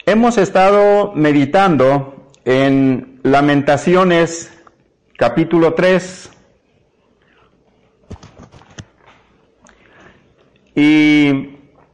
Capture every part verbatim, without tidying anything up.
Hemos estado meditando en Lamentaciones capítulo tres y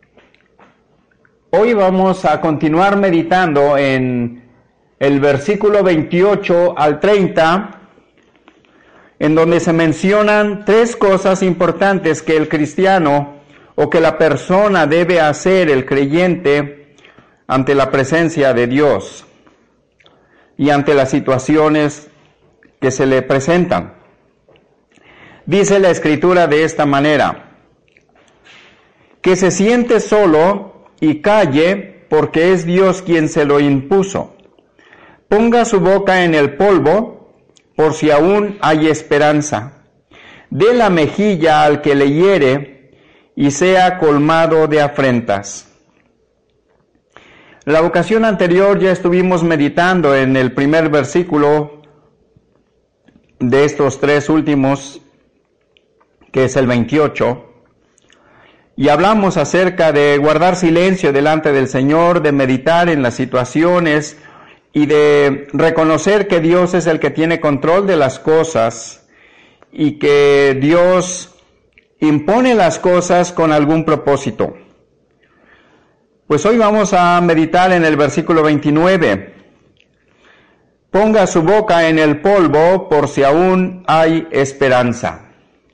hoy vamos a continuar meditando en el versículo veintiocho al treinta, en donde se mencionan tres cosas importantes que el cristiano o que la persona debe hacer, el creyente, ante la presencia de Dios y ante las situaciones que se le presentan. Dice la Escritura de esta manera: que se siente solo y calle, porque es Dios quien se lo impuso. Ponga su boca en el polvo, por si aún hay esperanza. Dé la mejilla al que le hiere, y sea colmado de afrentas. La ocasión anterior ya estuvimos meditando en el primer versículo de estos tres últimos, que es el veintiocho, y hablamos acerca de guardar silencio delante del Señor, de meditar en las situaciones y de reconocer que Dios es el que tiene control de las cosas y que Dios impone las cosas con algún propósito. Pues hoy vamos a meditar en el versículo veintinueve. Ponga su boca en el polvo por si aún hay esperanza.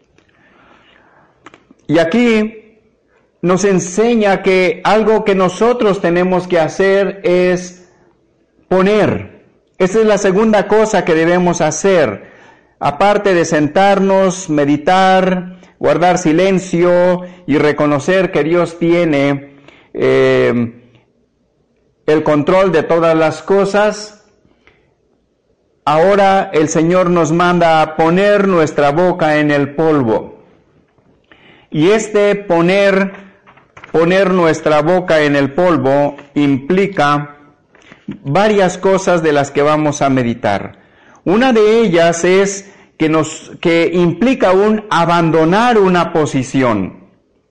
Y aquí nos enseña que algo que nosotros tenemos que hacer es poner. Esa es la segunda cosa que debemos hacer. Aparte de sentarnos, meditar, guardar silencio y reconocer que Dios tiene Eh, el control de todas las cosas, ahora el Señor nos manda a poner nuestra boca en el polvo. Y este poner, poner nuestra boca en el polvo implica varias cosas de las que vamos a meditar. Una de ellas es que nos, que implica un abandonar una posición.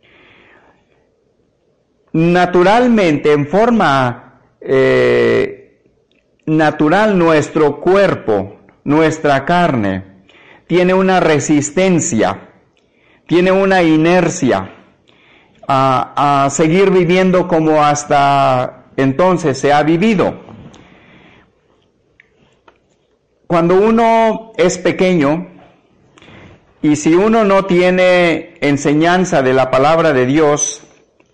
Naturalmente, en forma eh, natural, nuestro cuerpo, nuestra carne, tiene una resistencia, tiene una inercia a, a seguir viviendo como hasta entonces se ha vivido. Cuando uno es pequeño, y si uno no tiene enseñanza de la palabra de Dios,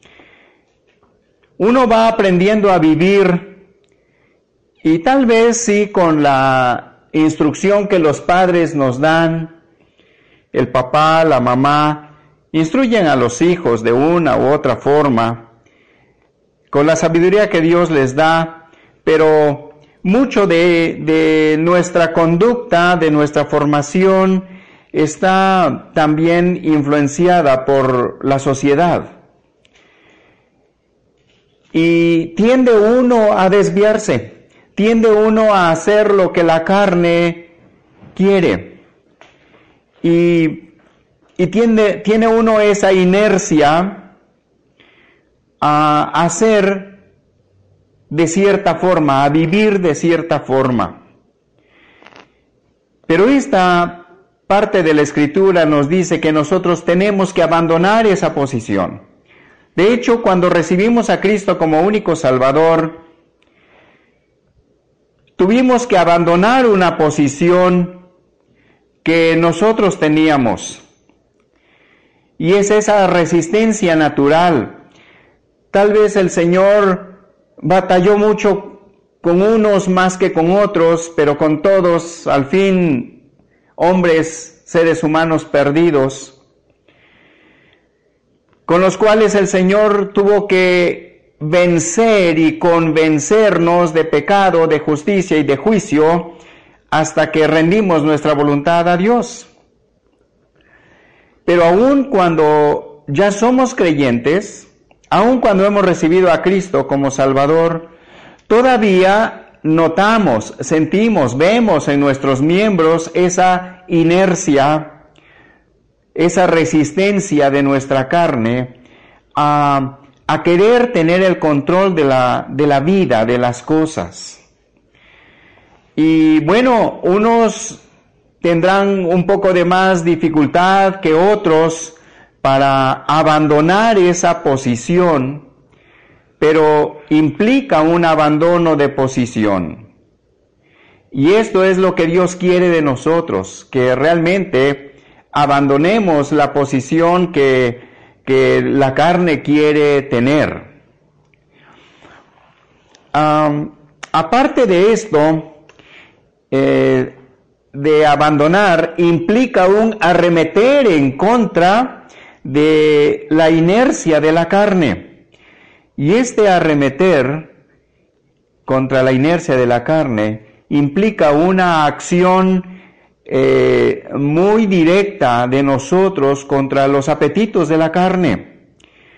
uno va aprendiendo a vivir, y tal vez sí con la instrucción que los padres nos dan, el papá, la mamá, instruyen a los hijos de una u otra forma, con la sabiduría que Dios les da, pero mucho de, de nuestra conducta, de nuestra formación, está también influenciada por la sociedad. Y tiende uno a desviarse, tiende uno a hacer lo que la carne quiere. Y, y tiende, tiene uno esa inercia a hacer de cierta forma, a vivir de cierta forma. Pero esta parte de la Escritura nos dice que nosotros tenemos que abandonar esa posición. De hecho, cuando recibimos a Cristo como único Salvador, tuvimos que abandonar una posición que nosotros teníamos. Y es esa resistencia natural. Tal vez el Señor batalló mucho con unos más que con otros, pero con todos, al fin, hombres, seres humanos perdidos, con los cuales el Señor tuvo que vencer y convencernos de pecado, de justicia y de juicio, hasta que rendimos nuestra voluntad a Dios. Pero aun cuando ya somos creyentes, aun cuando hemos recibido a Cristo como Salvador, todavía notamos, sentimos, vemos en nuestros miembros esa inercia, esa resistencia de nuestra carne a a querer tener el control de la, de la vida, de las cosas. Y bueno, unos tendrán un poco de más dificultad que otros para abandonar esa posición, pero implica un abandono de posición. Y esto es lo que Dios quiere de nosotros, que realmente abandonemos la posición que, que la carne quiere tener. Um, aparte de esto, eh, de abandonar, implica un arremeter en contra de la inercia de la carne. Y este arremeter contra la inercia de la carne implica una acción eh, muy directa de nosotros contra los apetitos de la carne.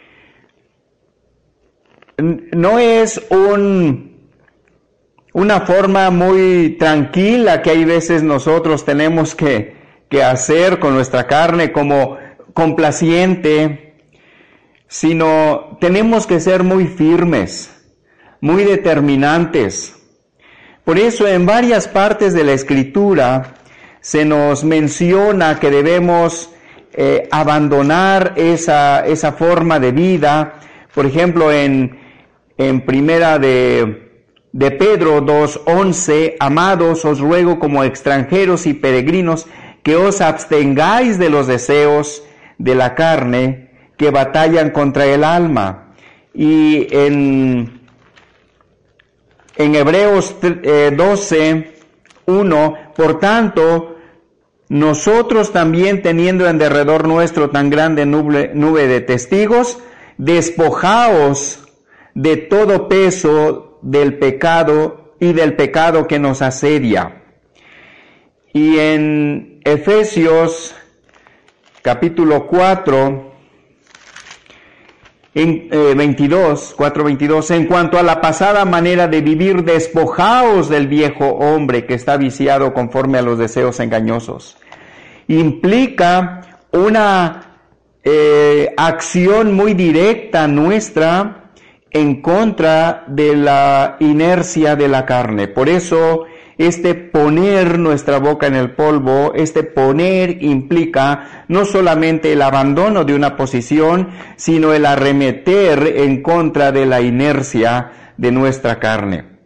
No es un una forma muy tranquila que hay veces nosotros tenemos que, que hacer con nuestra carne como complaciente, sino tenemos que ser muy firmes, muy determinantes. Por eso en varias partes de la Escritura se nos menciona que debemos eh, abandonar esa, esa forma de vida. Por ejemplo, en, en primera de... De Pedro dos once, amados, os ruego como extranjeros y peregrinos que os abstengáis de los deseos de la carne que batallan contra el alma. Y en, en Hebreos doce uno, por tanto, nosotros también teniendo en derredor nuestro tan grande nube, nube de testigos, despojaos de todo peso del pecado y del pecado que nos asedia. Y en Efesios capítulo cuatro, en, eh, veintidós, cuatro veintidós, en cuanto a la pasada manera de vivir, despojaos del viejo hombre que está viciado conforme a los deseos engañosos. Implica una eh, acción muy directa nuestra en contra de la inercia de la carne. Por eso, este poner nuestra boca en el polvo, este poner implica no solamente el abandono de una posición, sino el arremeter en contra de la inercia de nuestra carne.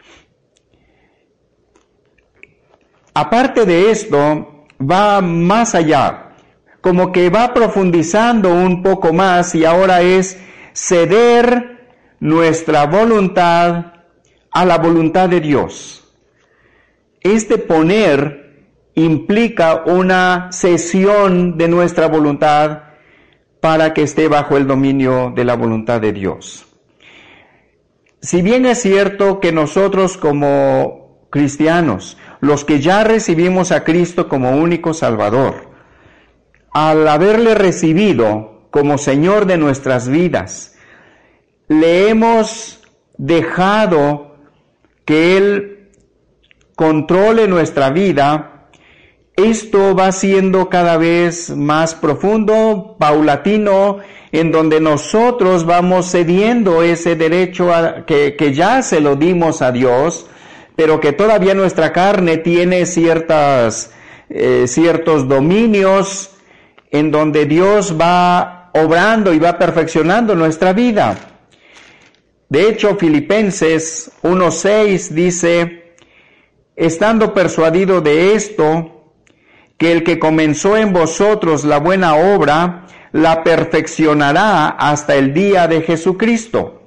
Aparte de esto, va más allá, como que va profundizando un poco más y ahora es ceder nuestra voluntad a la voluntad de Dios. Este poner implica una cesión de nuestra voluntad para que esté bajo el dominio de la voluntad de Dios. Si bien es cierto que nosotros como cristianos, los que ya recibimos a Cristo como único Salvador, al haberle recibido como Señor de nuestras vidas, le hemos dejado que Él controle nuestra vida. Esto va siendo cada vez más profundo, paulatino, en donde nosotros vamos cediendo ese derecho a, que, que ya se lo dimos a Dios, pero que todavía nuestra carne tiene ciertas, eh, ciertos dominios en donde Dios va obrando y va perfeccionando nuestra vida. De hecho, Filipenses uno seis dice, estando persuadido de esto, que el que comenzó en vosotros la buena obra, la perfeccionará hasta el día de Jesucristo.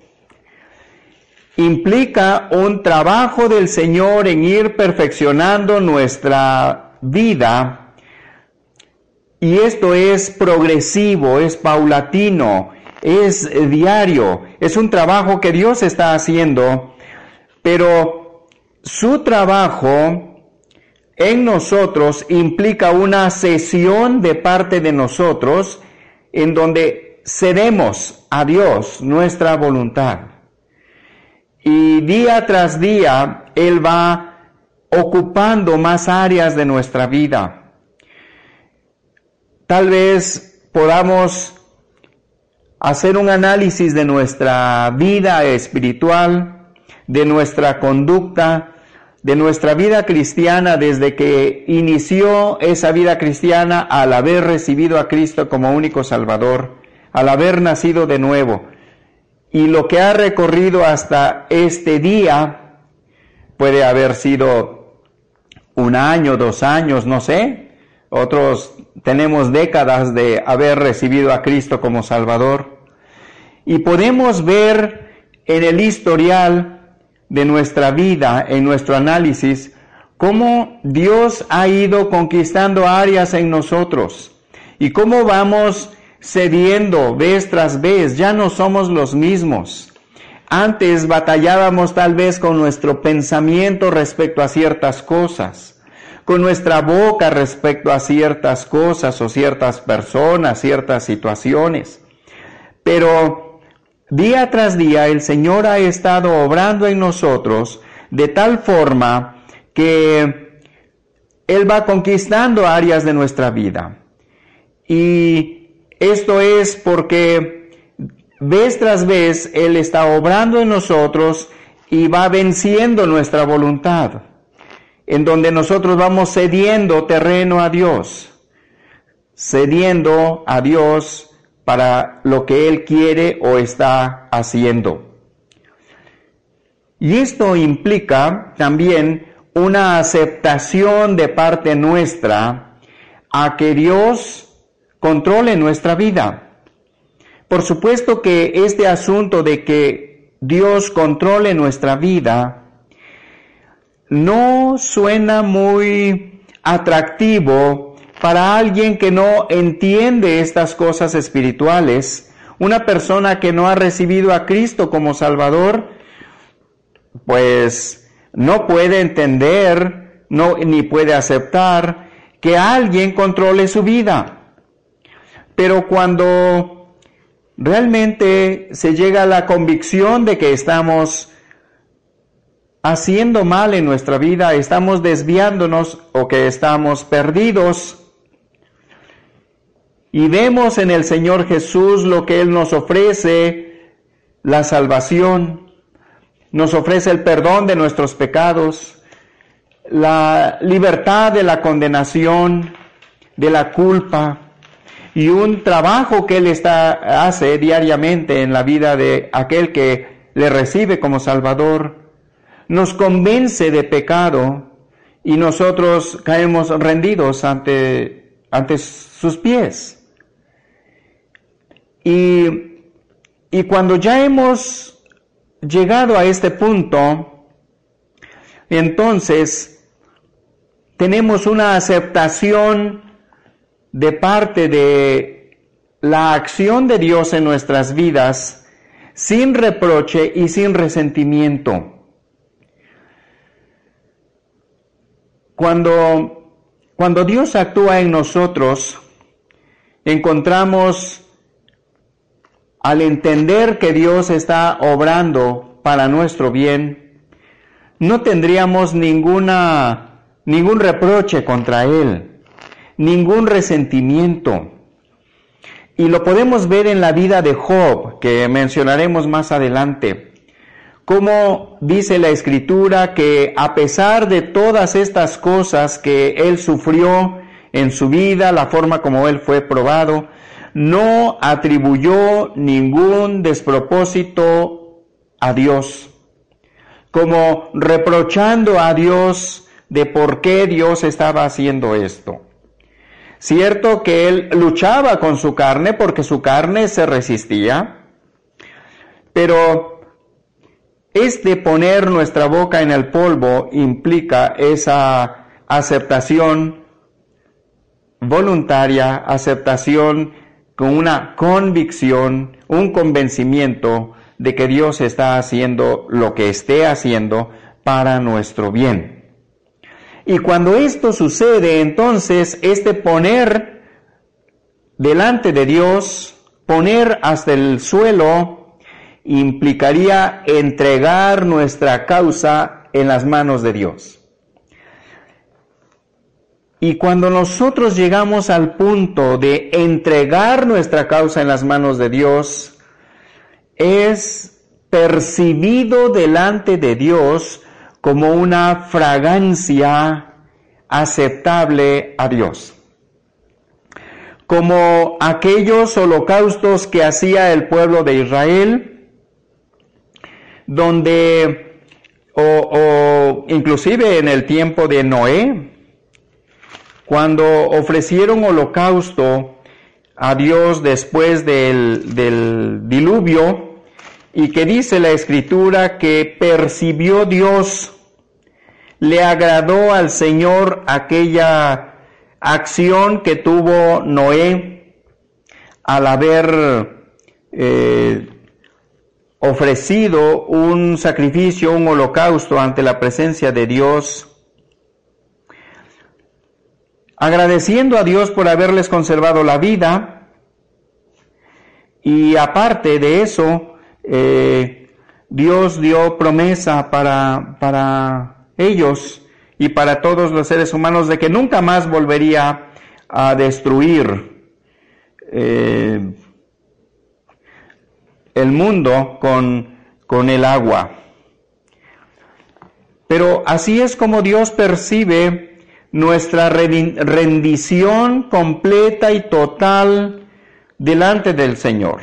Implica un trabajo del Señor en ir perfeccionando nuestra vida, y esto es progresivo, es paulatino, es diario, es un trabajo que Dios está haciendo, pero su trabajo en nosotros implica una cesión de parte de nosotros en donde cedemos a Dios nuestra voluntad. Y día tras día Él va ocupando más áreas de nuestra vida. Tal vez podamos hacer un análisis de nuestra vida espiritual, de nuestra conducta, de nuestra vida cristiana desde que inició esa vida cristiana al haber recibido a Cristo como único Salvador, al haber nacido de nuevo, y lo que ha recorrido hasta este día. Puede haber sido un año, dos años, no sé. Otros tenemos décadas de haber recibido a Cristo como Salvador. Y podemos ver en el historial de nuestra vida, en nuestro análisis, cómo Dios ha ido conquistando áreas en nosotros y cómo vamos cediendo vez tras vez. Ya no somos los mismos. Antes batallábamos tal vez con nuestro pensamiento respecto a ciertas cosas, con nuestra boca respecto a ciertas cosas o ciertas personas, ciertas situaciones. Pero día tras día el Señor ha estado obrando en nosotros de tal forma que Él va conquistando áreas de nuestra vida. Y esto es porque vez tras vez Él está obrando en nosotros y va venciendo nuestra voluntad, en donde nosotros vamos cediendo terreno a Dios, cediendo a Dios para lo que Él quiere o está haciendo. Y esto implica también una aceptación de parte nuestra a que Dios controle nuestra vida. Por supuesto que este asunto de que Dios controle nuestra vida no suena muy atractivo para alguien que no entiende estas cosas espirituales. Una persona que no ha recibido a Cristo como Salvador, pues no puede entender, no, ni puede aceptar que alguien controle su vida. Pero cuando realmente se llega a la convicción de que estamos haciendo mal en nuestra vida, estamos desviándonos o que estamos perdidos, y vemos en el Señor Jesús lo que Él nos ofrece, la salvación, nos ofrece el perdón de nuestros pecados, la libertad de la condenación, de la culpa, y un trabajo que Él está, hace diariamente en la vida de aquel que le recibe como Salvador, nos convence de pecado y nosotros caemos rendidos ante, ante sus pies. Y, y cuando ya hemos llegado a este punto, entonces tenemos una aceptación de parte de la acción de Dios en nuestras vidas, sin reproche y sin resentimiento. Cuando, cuando Dios actúa en nosotros, encontramos, al entender que Dios está obrando para nuestro bien, no tendríamos ninguna, ningún reproche contra Él, ningún resentimiento. Y lo podemos ver en la vida de Job, que mencionaremos más adelante. Como dice la Escritura que a pesar de todas estas cosas que él sufrió en su vida, la forma como él fue probado, no atribuyó ningún despropósito a Dios, como reprochando a Dios de por qué Dios estaba haciendo esto. Cierto que él luchaba con su carne porque su carne se resistía, pero este poner nuestra boca en el polvo implica esa aceptación voluntaria, aceptación con una convicción, un convencimiento de que Dios está haciendo lo que esté haciendo para nuestro bien. Y cuando esto sucede, entonces este poner delante de Dios, poner hasta el suelo, implicaría entregar nuestra causa en las manos de Dios. Y cuando nosotros llegamos al punto de entregar nuestra causa en las manos de Dios, es percibido delante de Dios como una fragancia aceptable a Dios. Como aquellos holocaustos que hacía el pueblo de Israel, donde, o, o inclusive en el tiempo de Noé, cuando ofrecieron holocausto a Dios después del, del diluvio, y que dice la Escritura que percibió Dios, le agradó al Señor aquella acción que tuvo Noé al haber eh, ofrecido un sacrificio, un holocausto ante la presencia de Dios, agradeciendo a Dios por haberles conservado la vida. Y aparte de eso, eh, Dios dio promesa para, para ellos y para todos los seres humanos de que nunca más volvería a destruir eh, el mundo con, con el agua. Pero así es como Dios percibe nuestra rendición completa y total delante del Señor.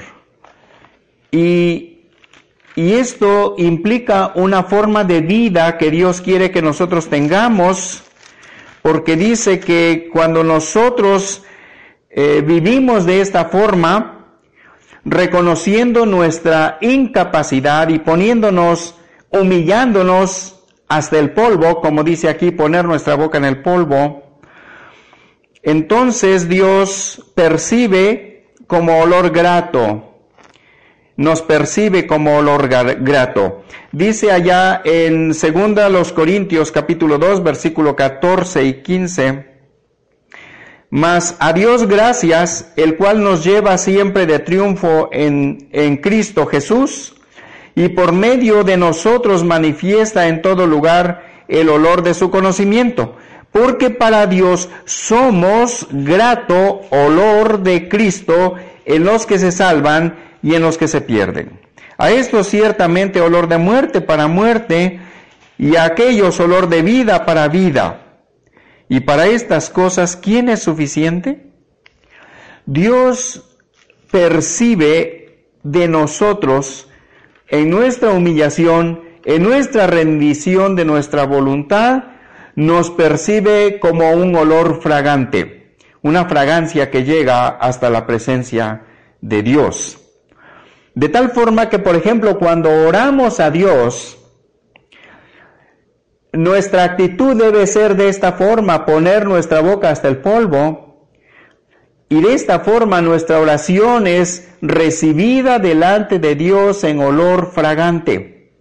Y Y esto implica una forma de vida que Dios quiere que nosotros tengamos, porque dice que cuando nosotros eh, vivimos de esta forma, reconociendo nuestra incapacidad y poniéndonos, humillándonos hasta el polvo, como dice aquí, poner nuestra boca en el polvo, entonces Dios percibe como olor grato, nos percibe como olor grato. Dice allá en segunda los Corintios capítulo dos, versículo catorce y quince, mas a Dios gracias, el cual nos lleva siempre de triunfo en, en Cristo Jesús, y por medio de nosotros manifiesta en todo lugar el olor de su conocimiento, porque para Dios somos grato olor de Cristo en los que se salvan y en los que se pierden. A estos ciertamente olor de muerte para muerte, y a aquellos olor de vida para vida. Y para estas cosas, ¿quién es suficiente? Dios percibe de nosotros, en nuestra humillación, en nuestra rendición de nuestra voluntad, nos percibe como un olor fragante, una fragancia que llega hasta la presencia de Dios. De tal forma que, por ejemplo, cuando oramos a Dios, nuestra actitud debe ser de esta forma, poner nuestra boca hasta el polvo, y de esta forma nuestra oración es recibida delante de Dios en olor fragante.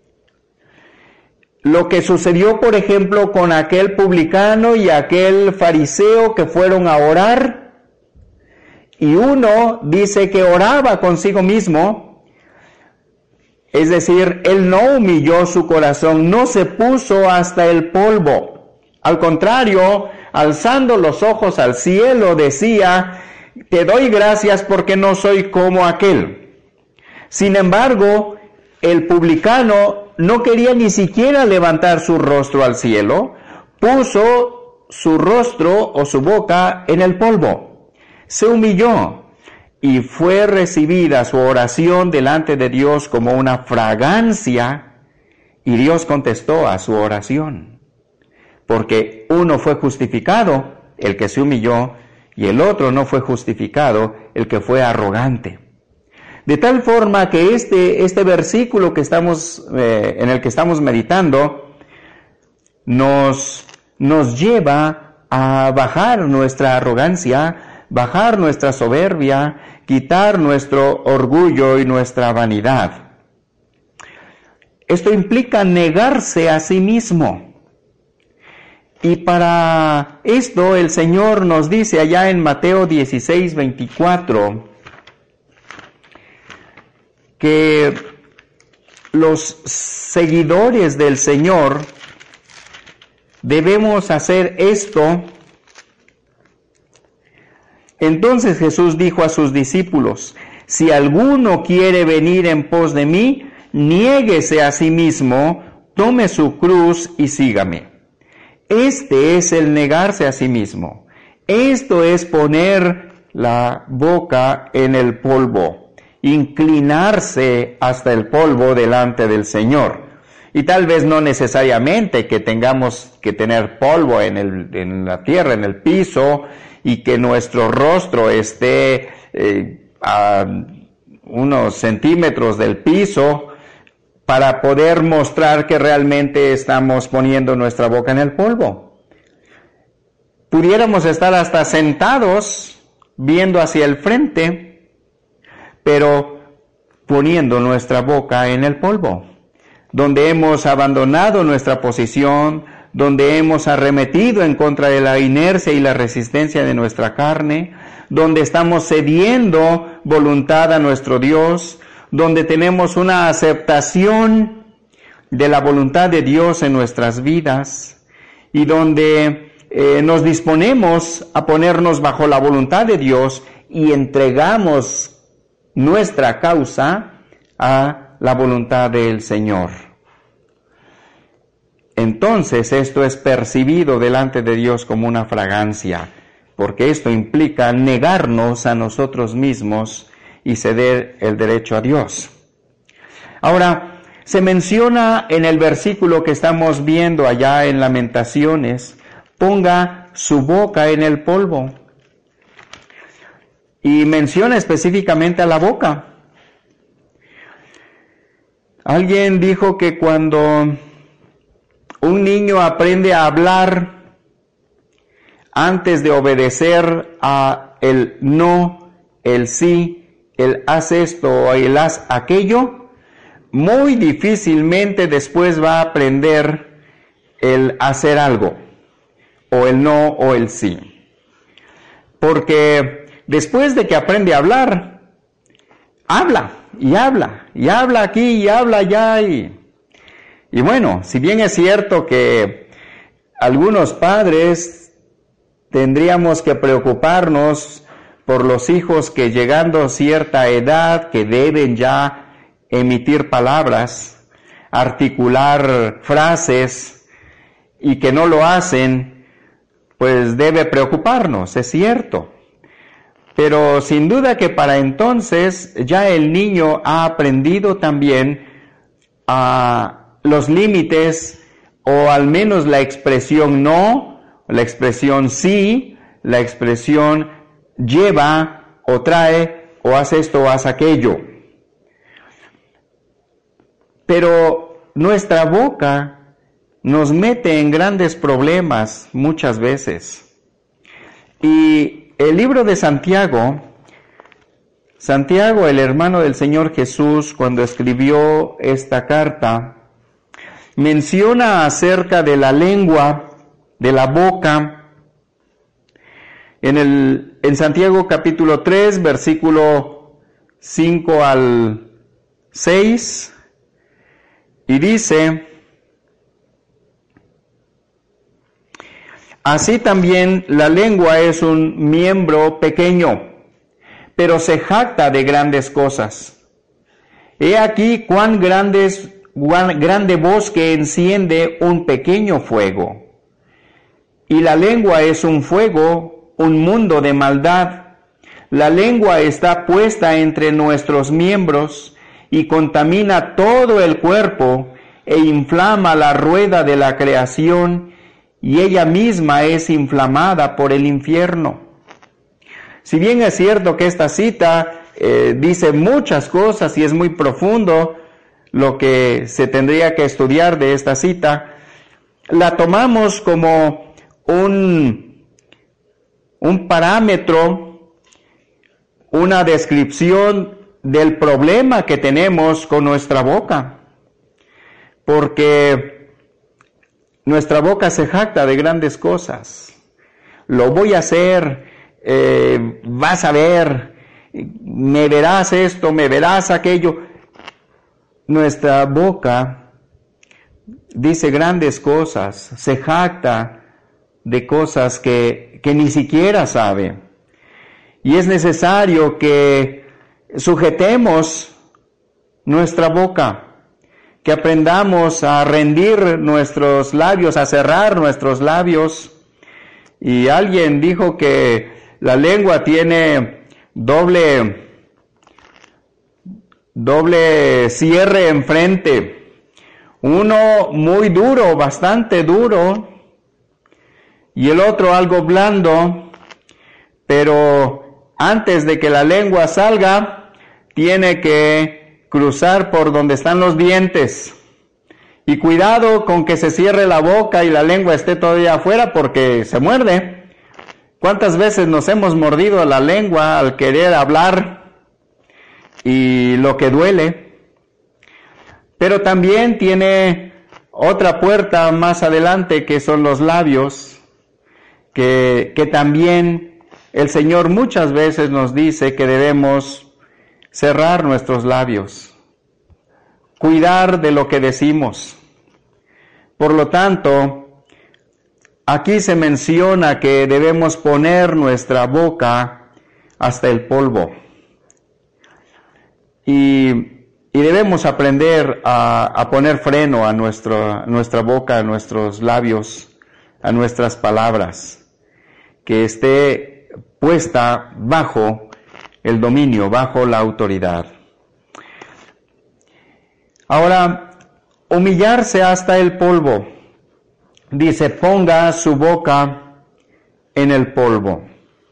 Lo que sucedió, por ejemplo, con aquel publicano y aquel fariseo que fueron a orar, y uno dice que oraba consigo mismo. Es decir, él no humilló su corazón, no se puso hasta el polvo. Al contrario, alzando los ojos al cielo, decía, te doy gracias porque no soy como aquel. Sin embargo, el publicano no quería ni siquiera levantar su rostro al cielo, puso su rostro o su boca en el polvo. Se humilló. Y fue recibida su oración delante de Dios como una fragancia, y Dios contestó a su oración. Porque uno fue justificado, el que se humilló, y el otro no fue justificado, el que fue arrogante. De tal forma que este, este versículo que estamos, eh, en el que estamos meditando, nos, nos lleva a bajar nuestra arrogancia, bajar nuestra soberbia, quitar nuestro orgullo y nuestra vanidad. Esto implica negarse a sí mismo. Y para esto el Señor nos dice allá en Mateo dieciséis, veinticuatro, que los seguidores del Señor debemos hacer esto. Entonces Jesús dijo a sus discípulos, Si alguno quiere venir en pos de mí, niéguese a sí mismo, tome su cruz y sígame. Este es el negarse a sí mismo. Esto es poner la boca en el polvo, inclinarse hasta el polvo delante del Señor. Y tal vez no necesariamente que tengamos que tener polvo en, el, en la tierra, en el piso, y que nuestro rostro esté eh, a unos centímetros del piso para poder mostrar que realmente estamos poniendo nuestra boca en el polvo. Pudiéramos estar hasta sentados viendo hacia el frente, pero poniendo nuestra boca en el polvo, donde hemos abandonado nuestra posición, donde hemos arremetido en contra de la inercia y la resistencia de nuestra carne, donde estamos cediendo voluntad a nuestro Dios, donde tenemos una aceptación de la voluntad de Dios en nuestras vidas y donde eh, nos disponemos a ponernos bajo la voluntad de Dios y entregamos nuestra causa a la voluntad del Señor. Entonces esto es percibido delante de Dios como una fragancia, porque esto implica negarnos a nosotros mismos y ceder el derecho a Dios. Ahora, se menciona en el versículo que estamos viendo allá en Lamentaciones, ponga su boca en el polvo. Y menciona específicamente a la boca. Alguien dijo que cuando un niño aprende a hablar antes de obedecer a el no, el sí, el haz esto o el haz aquello, muy difícilmente después va a aprender el hacer algo, o el no o el sí. Porque después de que aprende a hablar, habla y habla, y habla aquí y habla allá y... Y bueno, si bien es cierto que algunos padres tendríamos que preocuparnos por los hijos que llegando a cierta edad, que deben ya emitir palabras, articular frases, y que no lo hacen, pues debe preocuparnos, es cierto. Pero sin duda que para entonces ya el niño ha aprendido también a los límites, o al menos la expresión no, la expresión sí, la expresión lleva o trae o haz esto o haz aquello. Pero nuestra boca nos mete en grandes problemas muchas veces. Y el libro de Santiago, Santiago, el hermano del Señor Jesús, cuando escribió esta carta, menciona acerca de la lengua, de la boca, en, el, en Santiago capítulo tres, versículo cinco al seis, y dice: así también la lengua es un miembro pequeño, pero se jacta de grandes cosas. He aquí cuán grandes grande bosque enciende un pequeño fuego. Y la lengua es un fuego, un mundo de maldad. La lengua está puesta entre nuestros miembros y contamina todo el cuerpo e inflama la rueda de la creación, y ella misma es inflamada por el infierno. Si bien es cierto que esta cita eh, dice muchas cosas y es muy profundo, lo que se tendría que estudiar de esta cita, la tomamos como un, un parámetro, una descripción del problema que tenemos con nuestra boca, porque nuestra boca se jacta de grandes cosas. Lo voy a hacer, eh, vas a ver, me verás esto, me verás aquello. Nuestra boca dice grandes cosas, se jacta de cosas que, que ni siquiera sabe. Y es necesario que sujetemos nuestra boca, que aprendamos a rendir nuestros labios, a cerrar nuestros labios. Y alguien dijo que la lengua tiene doble, doble cierre enfrente. Uno muy duro, bastante duro, y el otro algo blando, pero antes de que la lengua salga, tiene que cruzar por donde están los dientes. Y cuidado con que se cierre la boca y la lengua esté todavía afuera, porque se muerde. ¿Cuántas veces nos hemos mordido la lengua al querer hablar y lo que duele? Pero también tiene otra puerta más adelante, que son los labios, que, que también el Señor muchas veces nos dice que debemos cerrar nuestros labios, cuidar de lo que decimos. Por lo tanto, aquí se menciona que debemos poner nuestra boca hasta el polvo. Y, y debemos aprender a, a poner freno a nuestro, nuestra boca, a nuestros labios, a nuestras palabras, que esté puesta bajo el dominio, bajo la autoridad. Ahora, humillarse hasta el polvo. Dice, ponga su boca en el polvo.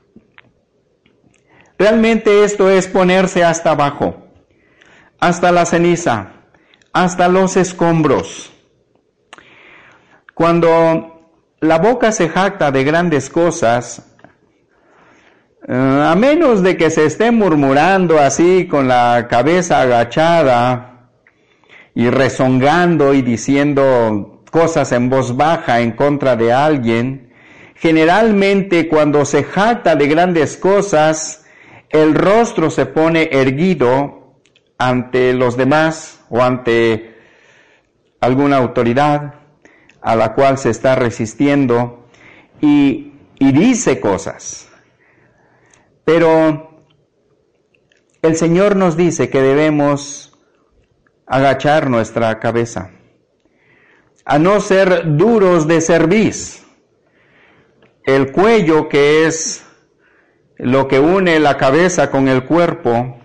Realmente esto es ponerse hasta abajo, hasta la ceniza, hasta los escombros. Cuando la boca se jacta de grandes cosas, eh, a menos de que se esté murmurando así con la cabeza agachada, y rezongando y diciendo cosas en voz baja en contra de alguien, generalmente cuando se jacta de grandes cosas, el rostro se pone erguido ante los demás o ante alguna autoridad a la cual se está resistiendo y, y dice cosas. Pero el Señor nos dice que debemos agachar nuestra cabeza, a no ser duros de cerviz. El cuello, que es lo que une la cabeza con el cuerpo,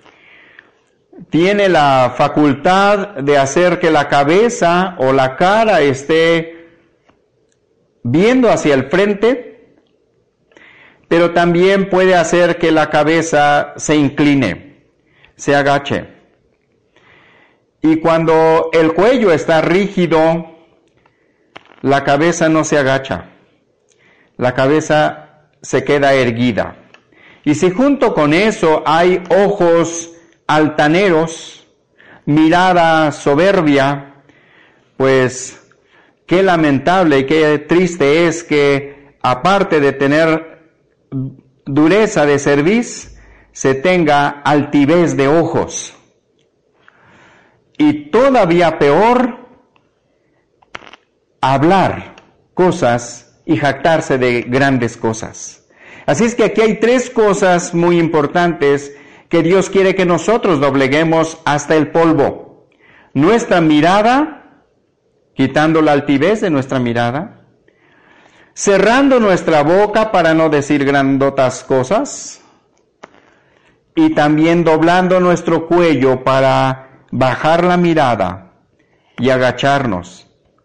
tiene la facultad de hacer que la cabeza o la cara esté viendo hacia el frente, pero también puede hacer que la cabeza se incline, se agache. Y cuando el cuello está rígido, la cabeza no se agacha, la cabeza se queda erguida. Y si junto con eso hay ojos altaneros, mirada soberbia, pues qué lamentable y qué triste es que, aparte de tener dureza de cerviz, se tenga altivez de ojos. Y todavía peor, hablar cosas y jactarse de grandes cosas. Así es que aquí hay tres cosas muy importantes que Dios quiere que nosotros dobleguemos hasta el polvo. Nuestra mirada, quitando la altivez de nuestra mirada, cerrando nuestra boca para no decir grandotas cosas, y también doblando nuestro cuello para bajar la mirada y agacharnos,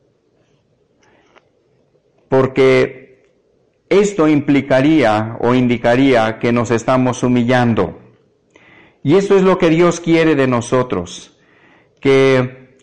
porque esto implicaría o indicaría que nos estamos humillando. Y esto es lo que Dios quiere de nosotros, que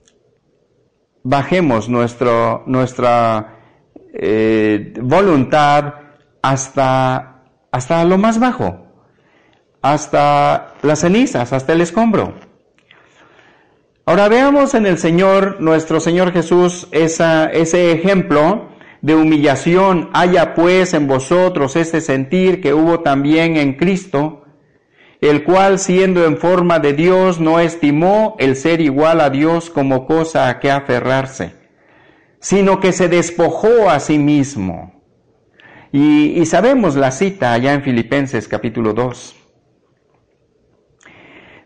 bajemos nuestro, nuestra eh, voluntad hasta, hasta lo más bajo, hasta las cenizas, hasta el escombro. Ahora veamos en el Señor, nuestro Señor Jesús, esa, ese ejemplo de humillación. Haya pues en vosotros este sentir que hubo también en Cristo, el cual siendo en forma de Dios no estimó el ser igual a Dios como cosa a que aferrarse, sino que se despojó a sí mismo. Y, y sabemos la cita allá en Filipenses capítulo dos.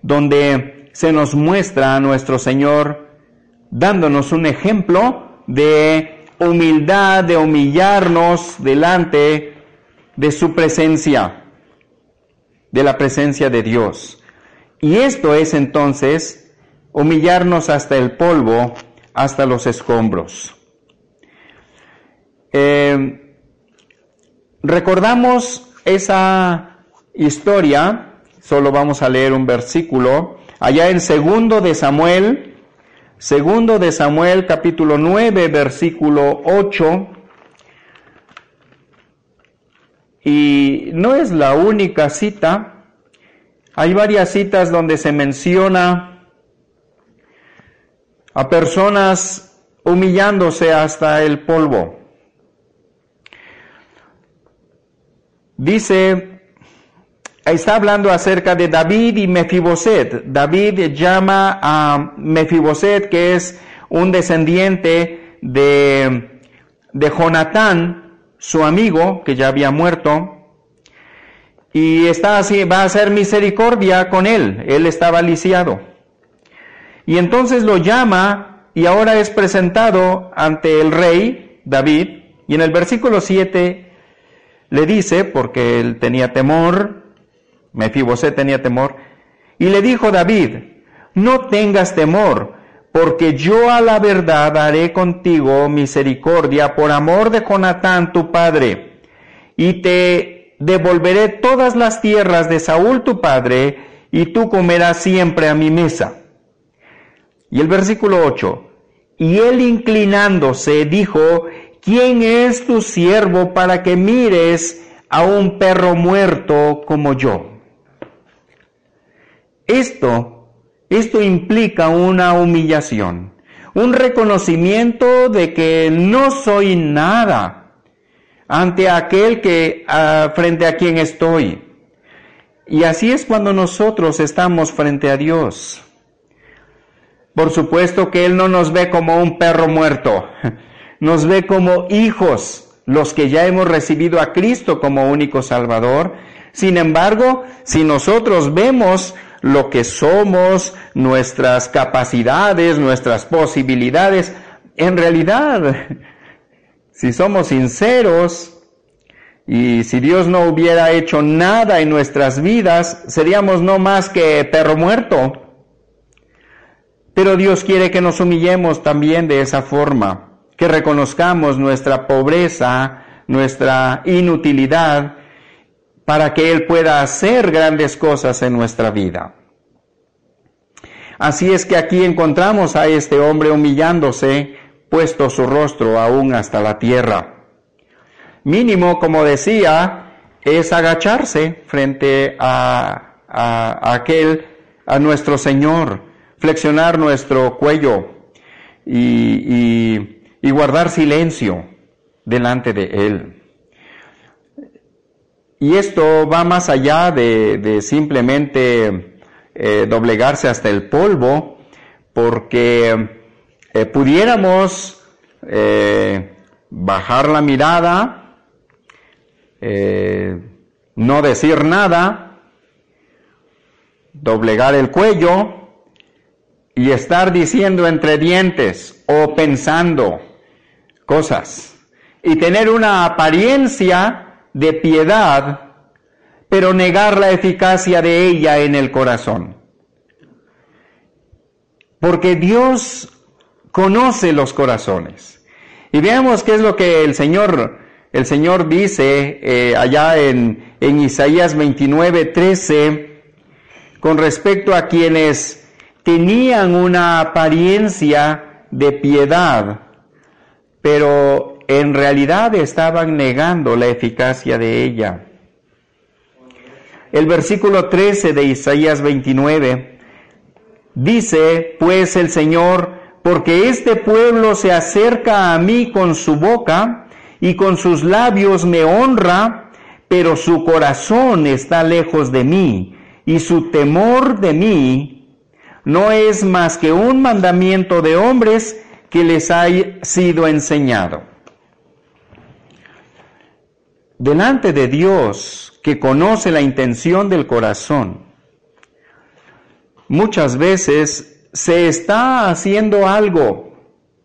donde se nos muestra a nuestro Señor dándonos un ejemplo de humildad, de humillarnos delante de su presencia, de la presencia de Dios. Y esto es entonces humillarnos hasta el polvo, hasta los escombros. Eh, recordamos esa historia, solo vamos a leer un versículo, allá en segundo de Samuel, segundo de Samuel capítulo nueve, versículo ocho, y no es la única cita, hay varias citas donde se menciona a personas humillándose hasta el polvo. Dice, está hablando acerca de David y Mefiboset. David llama a Mefiboset, que es un descendiente de, de Jonatán, su amigo, que ya había muerto, y está así, va a hacer misericordia con él. Él estaba lisiado. Y entonces lo llama, y ahora es presentado ante el rey David, y en el versículo siete le dice, porque él tenía temor, Mefiboset tenía temor, y le dijo David, no tengas temor, porque yo a la verdad haré contigo misericordia por amor de Jonatán tu padre, y te devolveré todas las tierras de Saúl tu padre, y tú comerás siempre a mi mesa. Y el versículo ocho, y él inclinándose dijo, ¿quién es tu siervo para que mires a un perro muerto como yo? Esto, esto implica una humillación, un reconocimiento de que no soy nada ante aquel que, uh, frente a quien estoy. Y así es cuando nosotros estamos frente a Dios. Por supuesto que Él no nos ve como un perro muerto, nos ve como hijos, los que ya hemos recibido a Cristo como único Salvador. Sin embargo, si nosotros vemos lo que somos, nuestras capacidades, nuestras posibilidades, en realidad, si somos sinceros, y si Dios no hubiera hecho nada en nuestras vidas, seríamos no más que perro muerto. Pero Dios quiere que nos humillemos también de esa forma, que reconozcamos nuestra pobreza, nuestra inutilidad, para que Él pueda hacer grandes cosas en nuestra vida. Así es que aquí encontramos a este hombre humillándose, puesto su rostro aún hasta la tierra. Mínimo, como decía, es agacharse frente a, a, a aquel, a nuestro Señor, flexionar nuestro cuello y, y, y guardar silencio delante de Él. Y esto va más allá de, de simplemente eh, doblegarse hasta el polvo, porque eh, pudiéramos eh, bajar la mirada, eh, no decir nada, doblegar el cuello y estar diciendo entre dientes o pensando cosas y tener una apariencia de piedad, pero negar la eficacia de ella en el corazón. Porque Dios conoce los corazones. Y veamos qué es lo que el Señor, el Señor dice eh, allá en, en Isaías veintinueve, trece, con respecto a quienes tenían una apariencia de piedad, pero en realidad estaban negando la eficacia de ella. El versículo trece de Isaías veintinueve dice, pues el Señor, porque este pueblo se acerca a mí con su boca y con sus labios me honra, pero su corazón está lejos de mí y su temor de mí no es más que un mandamiento de hombres que les ha sido enseñado. Delante de Dios, que conoce la intención del corazón, muchas veces se está haciendo algo,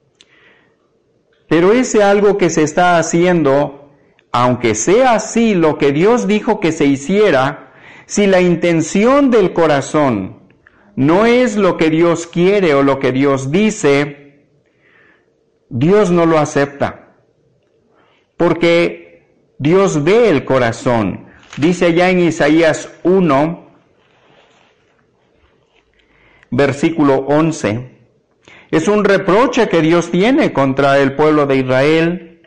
pero ese algo que se está haciendo, aunque sea así lo que Dios dijo que se hiciera, si la intención del corazón no es lo que Dios quiere o lo que Dios dice, Dios no lo acepta, porque Dios ve el corazón. Dice allá en Isaías uno, versículo once, es un reproche que Dios tiene contra el pueblo de Israel.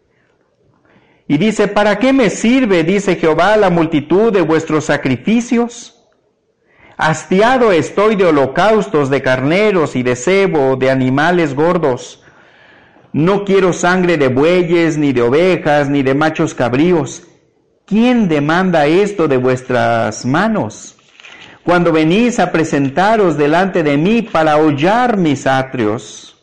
Y dice, ¿para qué me sirve, dice Jehová, la multitud de vuestros sacrificios? Hastiado estoy de holocaustos, de carneros y de cebo, de animales gordos. No quiero sangre de bueyes, ni de ovejas, ni de machos cabríos. ¿Quién demanda esto de vuestras manos? Cuando venís a presentaros delante de mí para hollar mis atrios,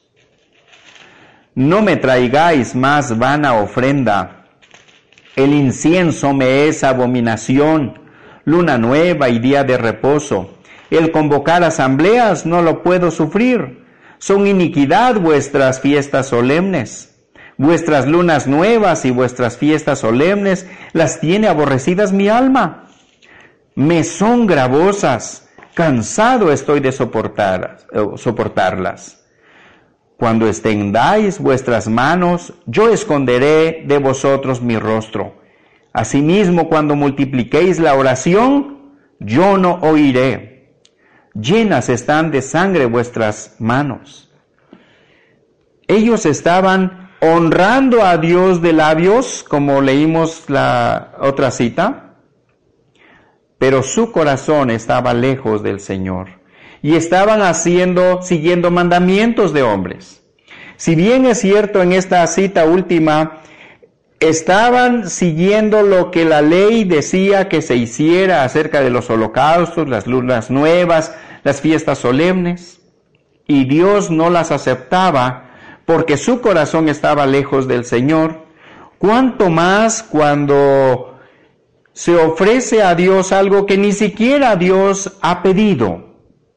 no me traigáis más vana ofrenda. El incienso me es abominación, luna nueva y día de reposo. El convocar asambleas no lo puedo sufrir. Son iniquidad vuestras fiestas solemnes. Vuestras lunas nuevas y vuestras fiestas solemnes las tiene aborrecidas mi alma. Me son gravosas, cansado estoy de soportar, soportarlas. Cuando extendáis vuestras manos, yo esconderé de vosotros mi rostro. Asimismo, cuando multipliquéis la oración, yo no oiré. Llenas están de sangre vuestras manos. Ellos estaban honrando a Dios de labios, como leímos la otra cita, pero su corazón estaba lejos del Señor y estaban haciendo, siguiendo mandamientos de hombres. Si bien es cierto en esta cita última, estaban siguiendo lo que la ley decía que se hiciera acerca de los holocaustos, las lunas nuevas, las fiestas solemnes, y Dios no las aceptaba porque su corazón estaba lejos del Señor. ¿Cuánto más cuando se ofrece a Dios algo que ni siquiera Dios ha pedido?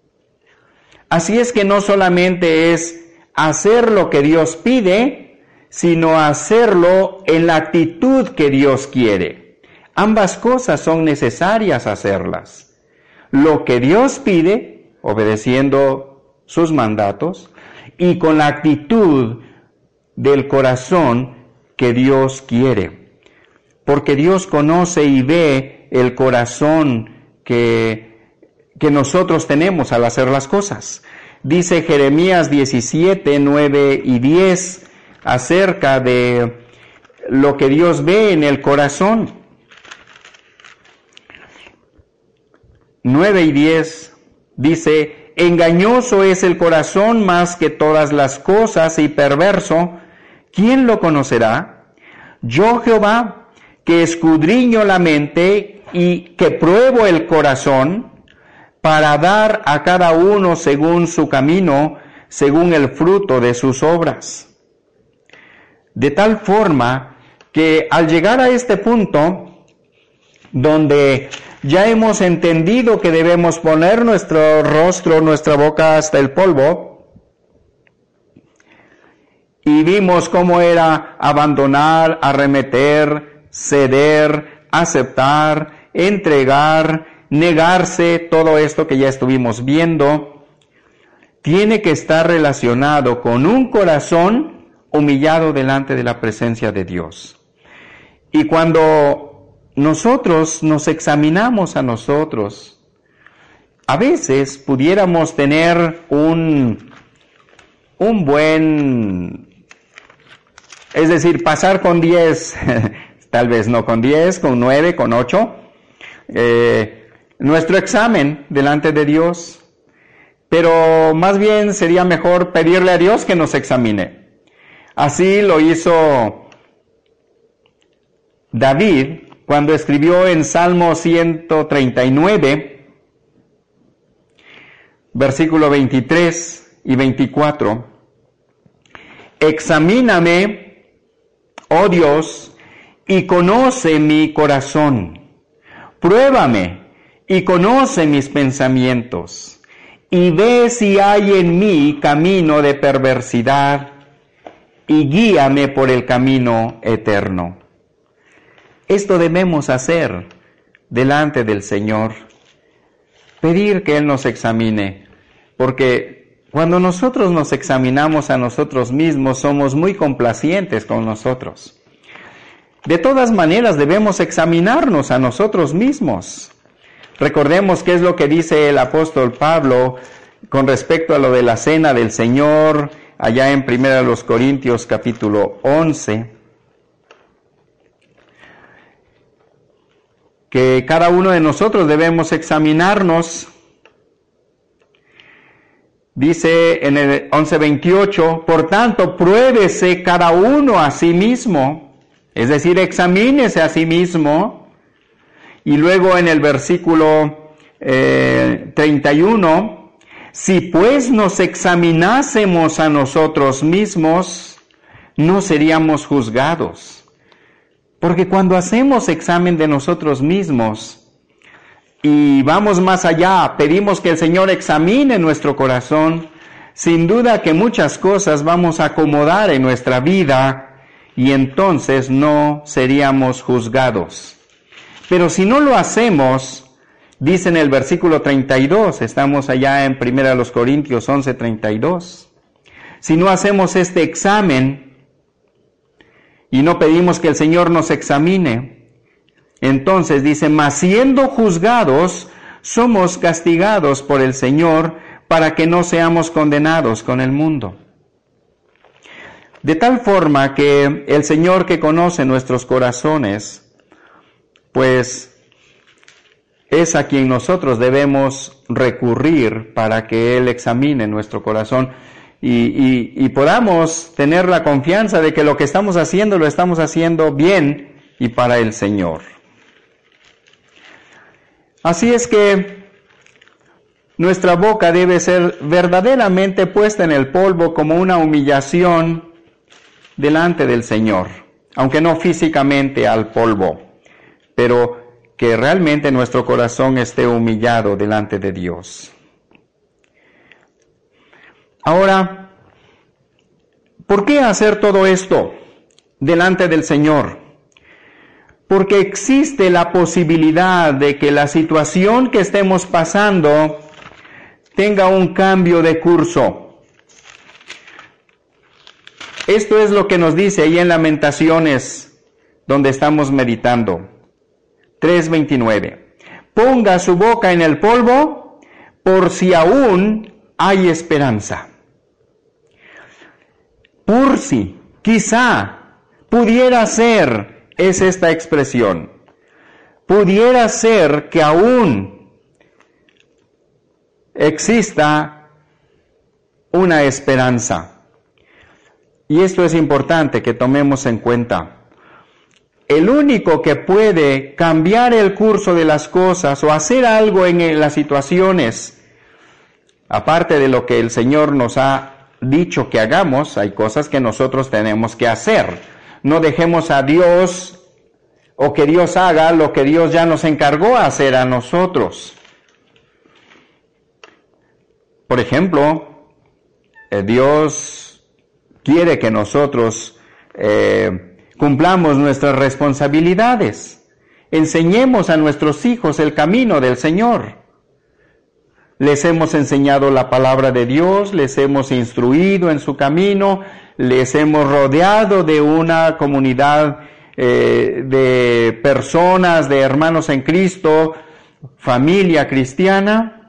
Así es que no solamente es hacer lo que Dios pide, sino hacerlo en la actitud que Dios quiere. Ambas cosas son necesarias hacerlas. Lo que Dios pide, obedeciendo sus mandatos, y con la actitud del corazón que Dios quiere. Porque Dios conoce y ve el corazón que, que nosotros tenemos al hacer las cosas. Dice Jeremías diecisiete, nueve y diez acerca de lo que Dios ve en el corazón. nueve y diez dice, engañoso es el corazón más que todas las cosas y perverso, ¿quién lo conocerá? Yo, Jehová, que escudriño la mente y que pruebo el corazón para dar a cada uno según su camino, según el fruto de sus obras. De tal forma que al llegar a este punto, donde ya hemos entendido que debemos poner nuestro rostro, nuestra boca hasta el polvo, y vimos cómo era abandonar, arremeter, ceder, aceptar, entregar, negarse, todo esto que ya estuvimos viendo, tiene que estar relacionado con un corazón humillado delante de la presencia de Dios. Y cuando nosotros nos examinamos a nosotros, a veces pudiéramos tener un, un buen, es decir, pasar con diez, tal vez no con diez, con nueve, con ocho, eh, nuestro examen delante de Dios, pero más bien sería mejor pedirle a Dios que nos examine. Así lo hizo David cuando escribió en Salmo ciento treinta y nueve, versículo veintitrés y veinticuatro, examíname, oh Dios, y conoce mi corazón. Pruébame y conoce mis pensamientos, y ve si hay en mí camino de perversidad, y guíame por el camino eterno. Esto debemos hacer delante del Señor, pedir que Él nos examine, porque cuando nosotros nos examinamos a nosotros mismos, somos muy complacientes con nosotros. De todas maneras, debemos examinarnos a nosotros mismos. Recordemos qué es lo que dice el apóstol Pablo con respecto a lo de la cena del Señor, allá en Primera de los Corintios capítulo once, que cada uno de nosotros debemos examinarnos. Dice en el once veintiocho, por tanto, pruébese cada uno a sí mismo, es decir, examínese a sí mismo. Y luego en el versículo eh, treinta y uno, si pues nos examinásemos a nosotros mismos, no seríamos juzgados. Porque cuando hacemos examen de nosotros mismos y vamos más allá, pedimos que el Señor examine nuestro corazón, sin duda que muchas cosas vamos a acomodar en nuestra vida y entonces no seríamos juzgados. Pero si no lo hacemos, dice en el versículo treinta y dos, estamos allá en Primera de los Corintios once, treinta y dos, si no hacemos este examen y no pedimos que el Señor nos examine, entonces dice, mas siendo juzgados, somos castigados por el Señor para que no seamos condenados con el mundo. De tal forma que el Señor que conoce nuestros corazones, pues es a quien nosotros debemos recurrir para que Él examine nuestro corazón y, y, y podamos tener la confianza de que lo que estamos haciendo lo estamos haciendo bien y para el Señor. Así es que nuestra boca debe ser verdaderamente puesta en el polvo como una humillación delante del Señor, aunque no físicamente al polvo, pero que realmente nuestro corazón esté humillado delante de Dios. Ahora, ¿por qué hacer todo esto delante del Señor? Porque existe la posibilidad de que la situación que estemos pasando tenga un cambio de curso. Esto es lo que nos dice ahí en Lamentaciones, donde estamos meditando. tres veintinueve. Ponga su boca en el polvo, por si aún hay esperanza. Por si, quizá, pudiera ser, es esta expresión, pudiera ser que aún exista una esperanza. Y esto es importante que tomemos en cuenta. El único que puede cambiar el curso de las cosas o hacer algo en las situaciones, aparte de lo que el Señor nos ha dicho que hagamos, hay cosas que nosotros tenemos que hacer. No dejemos a Dios o que Dios haga lo que Dios ya nos encargó a hacer a nosotros. Por ejemplo, eh, Dios quiere que nosotros eh, cumplamos nuestras responsabilidades. Enseñemos a nuestros hijos el camino del Señor. Les hemos enseñado la palabra de Dios, les hemos instruido en su camino, les hemos rodeado de una comunidad eh, de personas, de hermanos en Cristo, familia cristiana.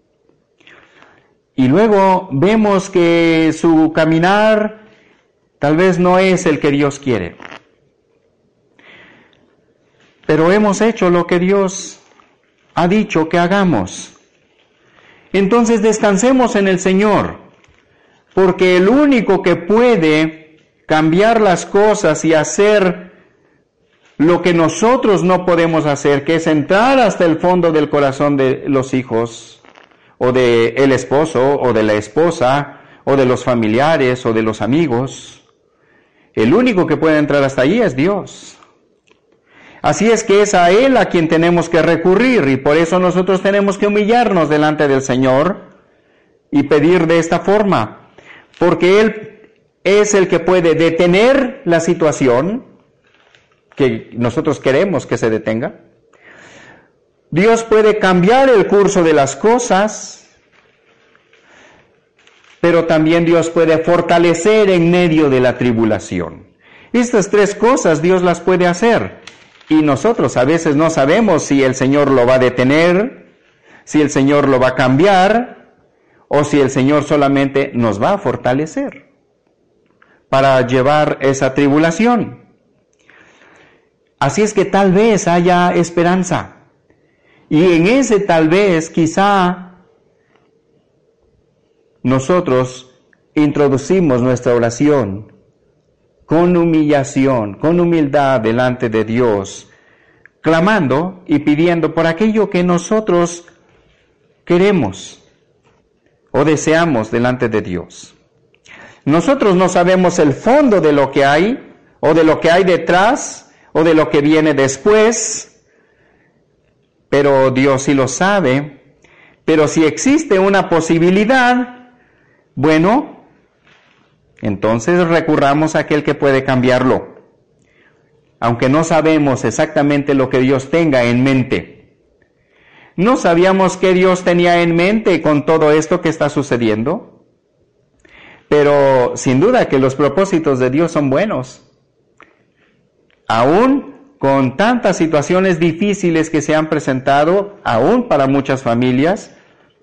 Y luego vemos que su caminar tal vez no es el que Dios quiere. Pero hemos hecho lo que Dios ha dicho que hagamos. Entonces descansemos en el Señor, porque el único que puede cambiar las cosas y hacer lo que nosotros no podemos hacer, que es entrar hasta el fondo del corazón de los hijos, o de el esposo, o de la esposa, o de los familiares, o de los amigos, el único que puede entrar hasta allí es Dios. Así es que es a Él a quien tenemos que recurrir y por eso nosotros tenemos que humillarnos delante del Señor y pedir de esta forma, porque Él es el que puede detener la situación que nosotros queremos que se detenga. Dios puede cambiar el curso de las cosas, pero también Dios puede fortalecer en medio de la tribulación. Estas tres cosas Dios las puede hacer, y nosotros a veces no sabemos si el Señor lo va a detener, si el Señor lo va a cambiar, o si el Señor solamente nos va a fortalecer para llevar esa tribulación. Así es que tal vez haya esperanza. Y en ese tal vez, quizá, nosotros introducimos nuestra oración con humillación, con humildad delante de Dios, clamando y pidiendo por aquello que nosotros queremos o deseamos delante de Dios. Nosotros no sabemos el fondo de lo que hay, o de lo que hay detrás, o de lo que viene después, pero Dios sí lo sabe. Pero si existe una posibilidad, bueno, entonces recurramos a aquel que puede cambiarlo, aunque no sabemos exactamente lo que Dios tenga en mente. ¿No sabíamos qué Dios tenía en mente con todo esto que está sucediendo? Pero sin duda que los propósitos de Dios son buenos. Aún con tantas situaciones difíciles que se han presentado, aún para muchas familias,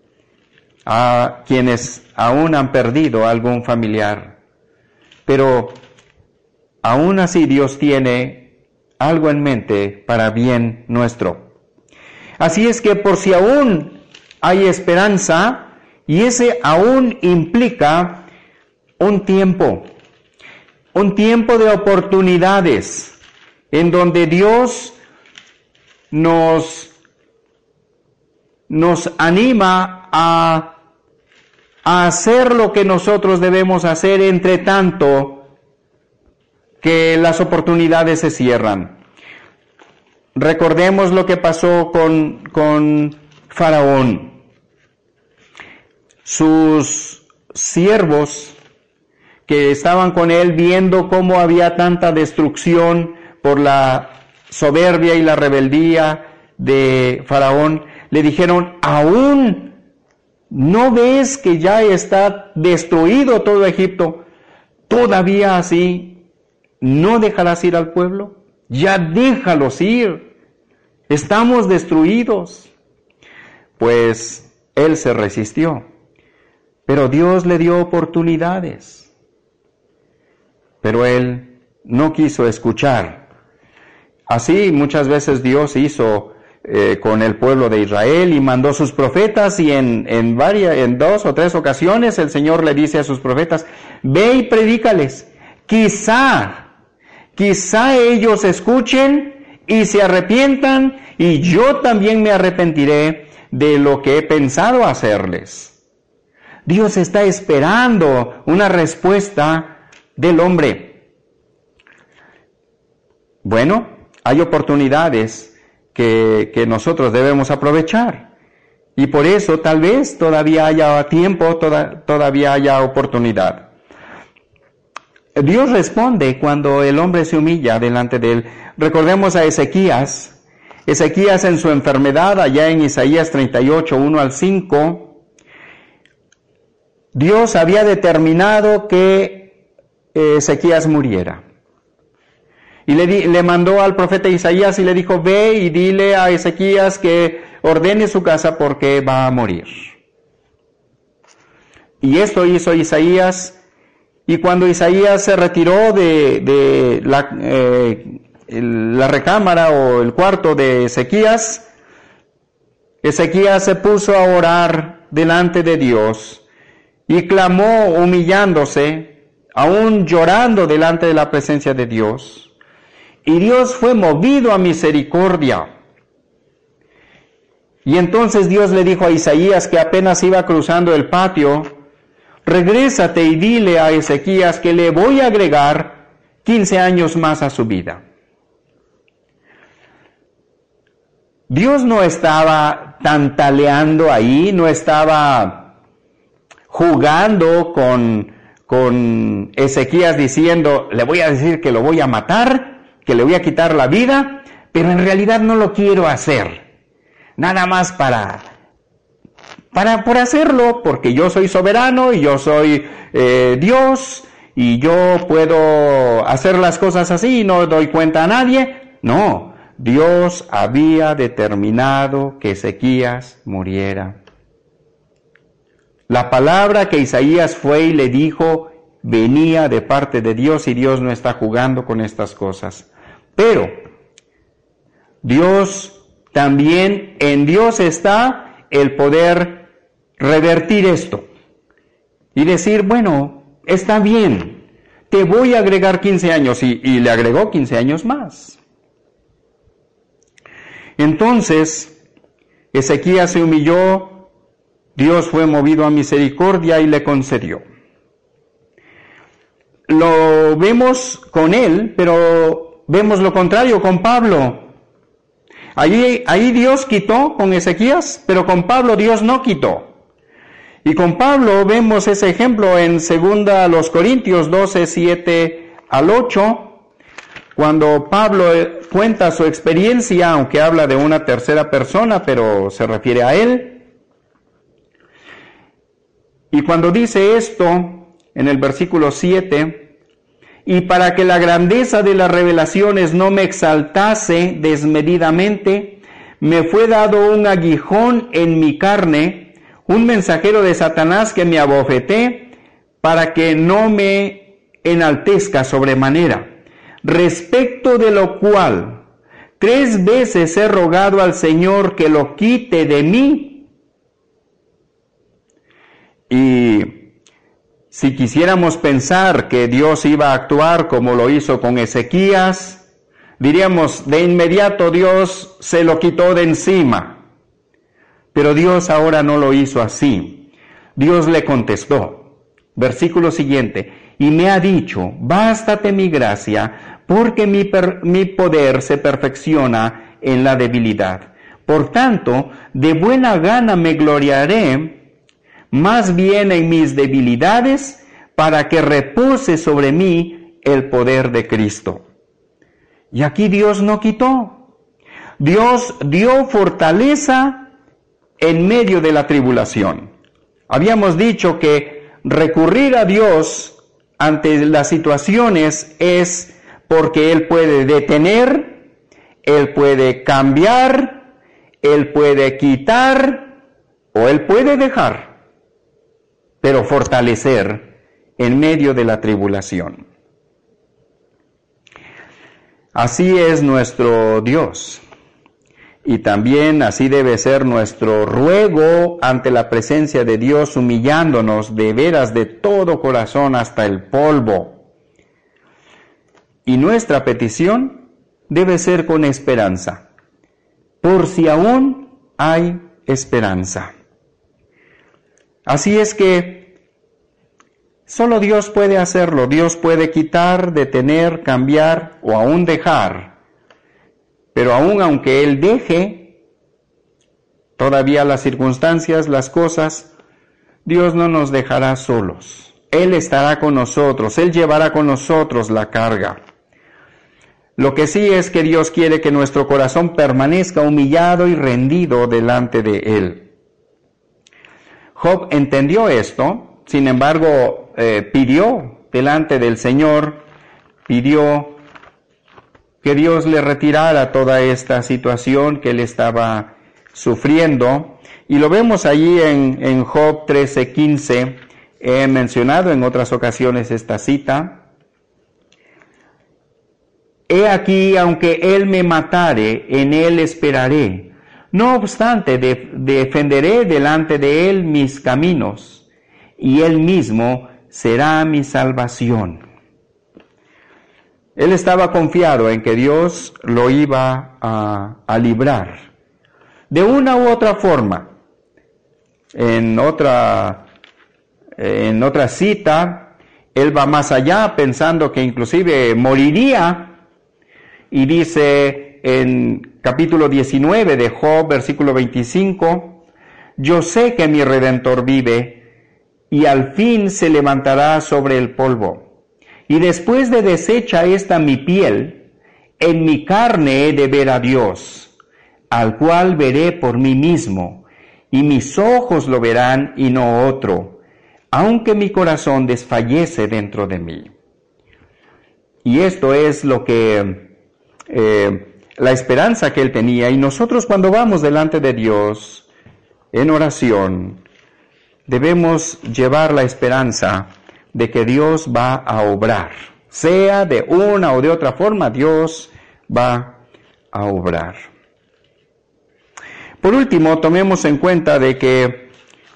a quienes aún han perdido a algún familiar. Pero aún así Dios tiene algo en mente para bien nuestro. Así es que por si aún hay esperanza, y ese aún implica un tiempo, un tiempo de oportunidades, en donde Dios nos, nos anima a, a hacer lo que nosotros debemos hacer, entre tanto que las oportunidades se cierran. Recordemos lo que pasó con, con Faraón. Sus siervos que estaban con él, viendo cómo había tanta destrucción por la soberbia y la rebeldía de Faraón, le dijeron: ¿aún no ves que ya está destruido todo Egipto? ¿Todavía así no dejarás ir al pueblo? Ya déjalos ir, estamos destruidos. Pues él se resistió, pero Dios le dio oportunidades, pero él no quiso escuchar. Así muchas veces Dios hizo eh, con el pueblo de Israel, y mandó sus profetas, y en, en, varias, en dos o tres ocasiones el Señor le dice a sus profetas: ve y predícales, quizá, quizá ellos escuchen y se arrepientan, y yo también me arrepentiré de lo que he pensado hacerles. Dios está esperando una respuesta del hombre. Bueno, hay oportunidades que, que nosotros debemos aprovechar, y por eso tal vez todavía haya tiempo, toda, todavía haya oportunidad. Dios responde cuando el hombre se humilla delante de él. Recordemos a Ezequías. Ezequías en su enfermedad, allá en Isaías treinta y ocho, uno al cinco, Dios había determinado que Ezequías muriera. Y le, di, le mandó al profeta Isaías y le dijo: ve y dile a Ezequías que ordene su casa porque va a morir. Y esto hizo Isaías, y cuando Isaías se retiró de, de la, eh, la recámara o el cuarto de Ezequías, Ezequías se puso a orar delante de Dios y clamó humillándose, aún llorando delante de la presencia de Dios. Y Dios fue movido a misericordia. Y entonces Dios le dijo a Isaías, que apenas iba cruzando el patio: regrésate y dile a Ezequías que le voy a agregar quince años más a su vida. Dios no estaba tantaleando ahí, no estaba jugando con, con Ezequías diciendo, le voy a decir que lo voy a matar, que le voy a quitar la vida, pero en realidad no lo quiero hacer. Nada más para, para por hacerlo, porque yo soy soberano y yo soy eh, Dios y yo puedo hacer las cosas así y no doy cuenta a nadie. No, Dios había determinado que Ezequías muriera. La palabra que Isaías fue y le dijo venía de parte de Dios y Dios no está jugando con estas cosas. Pero Dios también, en Dios está el poder revertir esto y decir, bueno, está bien, te voy a agregar quince años y, y le agregó quince años más. Entonces, Ezequías se humilló, Dios fue movido a misericordia y le concedió. Lo vemos con él, pero vemos lo contrario con Pablo. Ahí, ahí Dios quitó con Ezequías, pero con Pablo Dios no quitó. Y con Pablo vemos ese ejemplo en segunda los Corintios doce, siete al ocho, cuando Pablo cuenta su experiencia, aunque habla de una tercera persona, pero se refiere a él. Y cuando dice esto, en el versículo siete, y para que la grandeza de las revelaciones no me exaltase desmedidamente, me fue dado un aguijón en mi carne, un mensajero de Satanás que me abofeté, para que no me enaltezca sobremanera. Respecto de lo cual, tres veces he rogado al Señor que lo quite de mí. Y si quisiéramos pensar que Dios iba a actuar como lo hizo con Ezequías, diríamos, de inmediato Dios se lo quitó de encima. Pero Dios ahora no lo hizo así. Dios le contestó, versículo siguiente, y me ha dicho, bástate mi gracia, porque mi, per, mi poder se perfecciona en la debilidad. Por tanto, de buena gana me gloriaré más bien en mis debilidades, para que repose sobre mí el poder de Cristo. Y aquí Dios no quitó. Dios dio fortaleza en medio de la tribulación. Habíamos dicho que recurrir a Dios ante las situaciones es porque Él puede detener, Él puede cambiar, Él puede quitar o Él puede dejar, pero fortalecer en medio de la tribulación. Así es nuestro Dios. Y también así debe ser nuestro ruego ante la presencia de Dios, humillándonos de veras de todo corazón hasta el polvo. Y nuestra petición debe ser con esperanza, por si aún hay esperanza. Así es que solo Dios puede hacerlo. Dios puede quitar, detener, cambiar o aún dejar. Pero aún aunque Él deje, todavía las circunstancias, las cosas, Dios no nos dejará solos. Él estará con nosotros, Él llevará con nosotros la carga. Lo que sí es que Dios quiere que nuestro corazón permanezca humillado y rendido delante de Él. Job entendió esto, sin embargo, eh, pidió delante del Señor, pidió que Dios le retirara toda esta situación que él estaba sufriendo. Y lo vemos allí en, en Job trece quince, he mencionado en otras ocasiones esta cita. He aquí, aunque él me matare, en él esperaré. No obstante, de, defenderé delante de él mis caminos, y él mismo será mi salvación. Él estaba confiado en que Dios lo iba a, a librar. De una u otra forma, en otra, en otra cita, él va más allá pensando que inclusive moriría, y dice en capítulo diecinueve de Job, versículo veinticinco, yo sé que mi Redentor vive, y al fin se levantará sobre el polvo. Y después de deshecha esta mi piel, en mi carne he de ver a Dios, al cual veré por mí mismo, y mis ojos lo verán y no otro, aunque mi corazón desfallece dentro de mí. Y esto es lo que, eh, la esperanza que él tenía. Y nosotros cuando vamos delante de Dios en oración, debemos llevar la esperanza de que Dios va a obrar. Sea de una o de otra forma, Dios va a obrar. Por último, tomemos en cuenta de que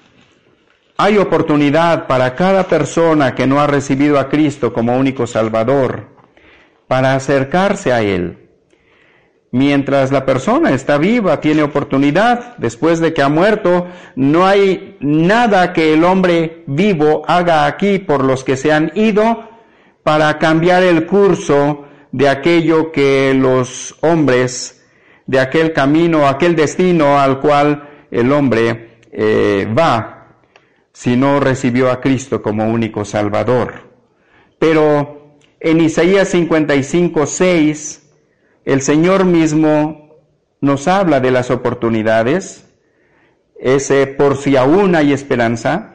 hay oportunidad para cada persona que no ha recibido a Cristo como único Salvador para acercarse a Él. Mientras la persona está viva, tiene oportunidad. Después de que ha muerto, no hay nada que el hombre vivo haga aquí por los que se han ido para cambiar el curso de aquello que los hombres, de aquel camino, aquel destino al cual el hombre eh, va, si no recibió a Cristo como único Salvador. Pero en Isaías cincuenta y cinco, seis, el Señor mismo nos habla de las oportunidades, ese por si aún hay esperanza.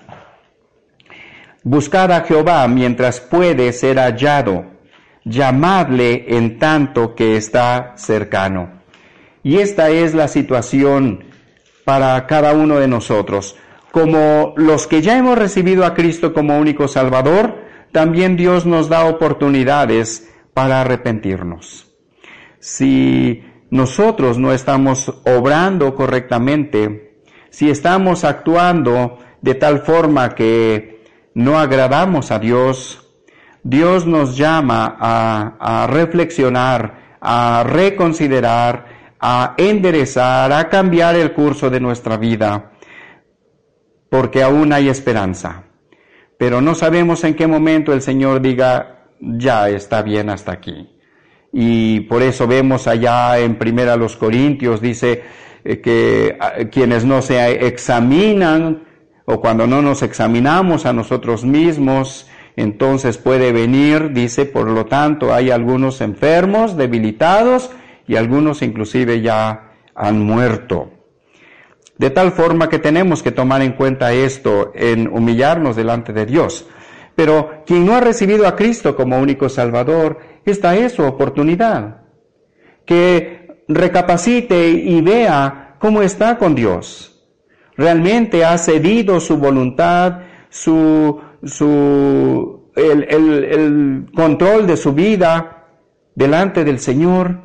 Buscad a Jehová mientras puede ser hallado, llamadle en tanto que está cercano. Y esta es la situación para cada uno de nosotros. Como los que ya hemos recibido a Cristo como único Salvador, también Dios nos da oportunidades para arrepentirnos. Si nosotros no estamos obrando correctamente, si estamos actuando de tal forma que no agradamos a Dios, Dios nos llama a, a reflexionar, a reconsiderar, a enderezar, a cambiar el curso de nuestra vida, porque aún hay esperanza. Pero no sabemos en qué momento el Señor diga, ya está bien hasta aquí. Y por eso vemos allá en Primera los Corintios, dice eh, que eh, quienes no se examinan, o cuando no nos examinamos a nosotros mismos, entonces puede venir, dice, por lo tanto, hay algunos enfermos, debilitados, y algunos inclusive ya han muerto. De tal forma que tenemos que tomar en cuenta esto en humillarnos delante de Dios. Pero quien no ha recibido a Cristo como único Salvador, esta es su oportunidad. Que recapacite y vea cómo está con Dios. Realmente ha cedido su voluntad, su, su, el, el, el control de su vida delante del Señor.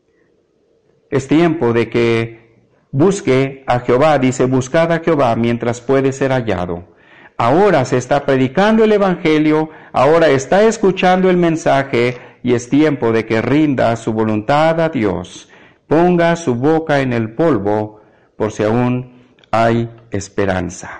Es tiempo de que busque a Jehová, dice, buscad a Jehová mientras puede ser hallado. Ahora se está predicando el Evangelio, ahora está escuchando el mensaje y es tiempo de que rinda su voluntad a Dios. Ponga su boca en el polvo por si aún hay esperanza.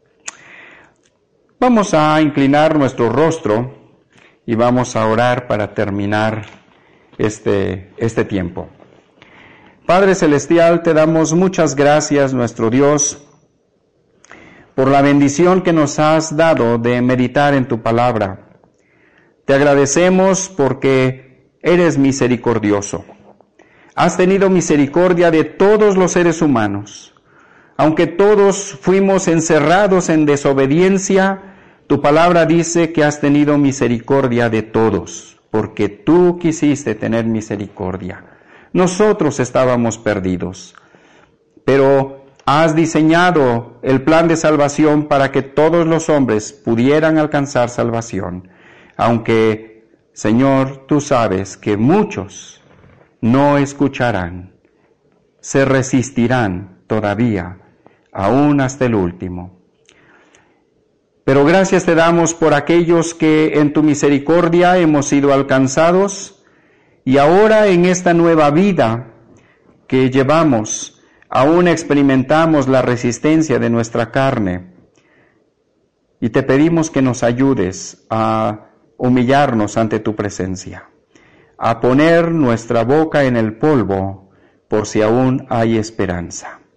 Vamos a inclinar nuestro rostro y vamos a orar para terminar este, este tiempo. Padre Celestial, te damos muchas gracias, nuestro Dios, por la bendición que nos has dado de meditar en tu palabra. Te agradecemos porque eres misericordioso. Has tenido misericordia de todos los seres humanos. Aunque todos fuimos encerrados en desobediencia, tu palabra dice que has tenido misericordia de todos, porque tú quisiste tener misericordia. Nosotros estábamos perdidos, pero has diseñado el plan de salvación para que todos los hombres pudieran alcanzar salvación, aunque, Señor, tú sabes que muchos no escucharán, se resistirán todavía, aún hasta el último. Pero gracias te damos por aquellos que en tu misericordia hemos sido alcanzados, y ahora en esta nueva vida que llevamos, aún experimentamos la resistencia de nuestra carne. Y te pedimos que nos ayudes a humillarnos ante tu presencia, a poner nuestra boca en el polvo por si aún hay esperanza.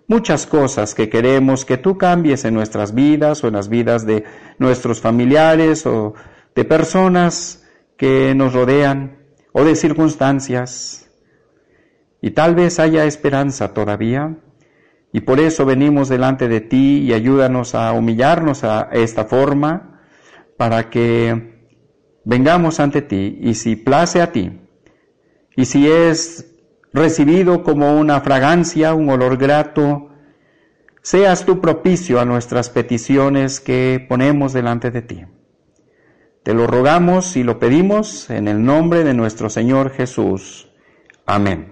muchas cosas que queremos que tú cambies en nuestras vidas o en las vidas de nuestros familiares o de personas que nos rodean o de circunstancias. Y tal vez haya esperanza todavía, y por eso venimos delante de ti y ayúdanos a humillarnos a esta forma para que vengamos ante ti, y si place a ti, y si es recibido como una fragancia, un olor grato, seas tú propicio a nuestras peticiones que ponemos delante de ti. Te lo rogamos y lo pedimos en el nombre de nuestro Señor Jesús. Amén.